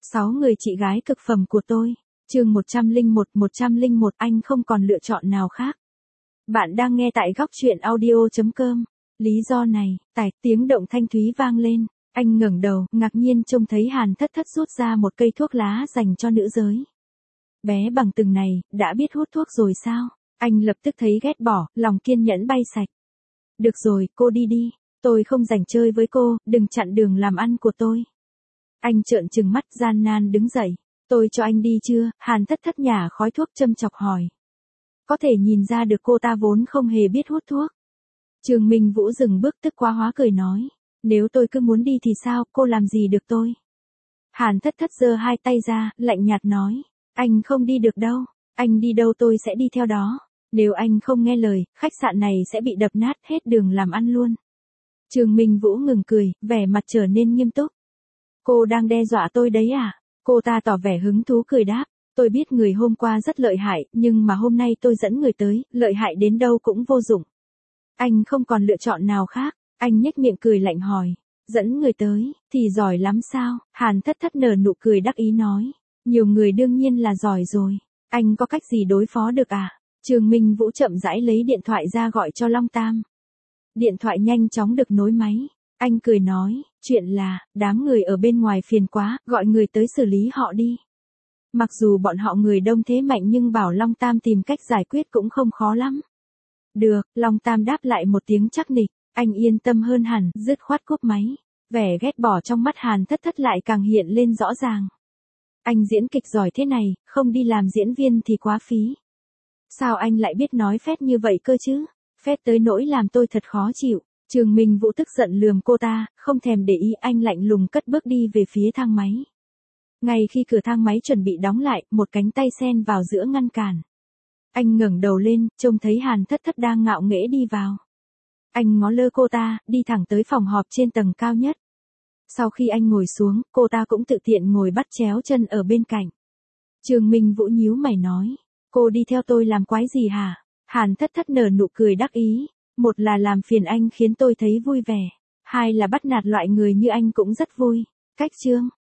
6 người chị gái cực phẩm của tôi. Chương 101, anh không còn lựa chọn nào khác. Bạn đang nghe tại góc truyện audio.com. Lý do này, tiếng động thanh thúy vang lên. Anh ngẩng đầu, ngạc nhiên trông thấy Hàn Thất Thất rút ra một cây thuốc lá dành cho nữ giới. Bé bằng từng này, đã biết hút thuốc rồi sao? Anh lập tức thấy ghét bỏ, lòng kiên nhẫn bay sạch. Được rồi, cô đi đi. Tôi không rảnh chơi với cô, đừng chặn đường làm ăn của tôi. Anh trợn trừng mắt gian nan đứng dậy. Tôi cho anh đi chưa? Hàn Thất Thất nhả khói thuốc châm chọc hỏi. Có thể nhìn ra được cô ta vốn không hề biết hút thuốc. Trương Minh Vũ dừng bước tức quá hóa cười nói. Nếu tôi cứ muốn đi thì sao, cô làm gì được tôi? Hàn Thất Thất giơ hai tay ra, lạnh nhạt nói. Anh không đi được đâu. Anh đi đâu tôi sẽ đi theo đó. Nếu anh không nghe lời, khách sạn này sẽ bị đập nát hết đường làm ăn luôn. Trương Minh Vũ ngừng cười, vẻ mặt trở nên nghiêm túc. Cô đang đe dọa tôi đấy à? Cô ta tỏ vẻ hứng thú cười đáp. Tôi biết người hôm qua rất lợi hại, nhưng mà hôm nay tôi dẫn người tới, lợi hại đến đâu cũng vô dụng. Anh không còn lựa chọn nào khác. Anh nhếch miệng cười lạnh hỏi. Dẫn người tới, thì giỏi lắm sao? Hàn Thất Thất nở nụ cười đắc ý nói. Nhiều người đương nhiên là giỏi rồi. Anh có cách gì đối phó được à? Trương Minh Vũ chậm rãi lấy điện thoại ra gọi cho Long Tam. Điện thoại nhanh chóng được nối máy. Anh cười nói, chuyện là, đám người ở bên ngoài phiền quá, gọi người tới xử lý họ đi. Mặc dù bọn họ người đông thế mạnh nhưng bảo Long Tam tìm cách giải quyết cũng không khó lắm. Được, Long Tam đáp lại một tiếng chắc nịch, anh yên tâm hơn hẳn, dứt khoát cúp máy. Vẻ ghét bỏ trong mắt Hàn Thất Thất lại càng hiện lên rõ ràng. Anh diễn kịch giỏi thế này, không đi làm diễn viên thì quá phí. Sao anh lại biết nói phét như vậy cơ chứ? Phét tới nỗi làm tôi thật khó chịu. Trương Minh Vũ tức giận lườm cô ta, không thèm để ý, anh lạnh lùng cất bước đi về phía thang máy. Ngay khi cửa thang máy chuẩn bị đóng lại, một cánh tay xen vào giữa ngăn cản. Anh ngẩng đầu lên, trông thấy Hàn Thất Thất đang ngạo nghễ đi vào. Anh ngó lơ cô ta, đi thẳng tới phòng họp trên tầng cao nhất. Sau khi anh ngồi xuống, cô ta cũng tự tiện ngồi bắt chéo chân ở bên cạnh. Trương Minh Vũ nhíu mày nói, cô đi theo tôi làm quái gì hả? Hàn Thất Thất nở nụ cười đắc ý. Một là làm phiền anh khiến tôi thấy vui vẻ. Hai là bắt nạt loại người như anh cũng rất vui. Cách chương.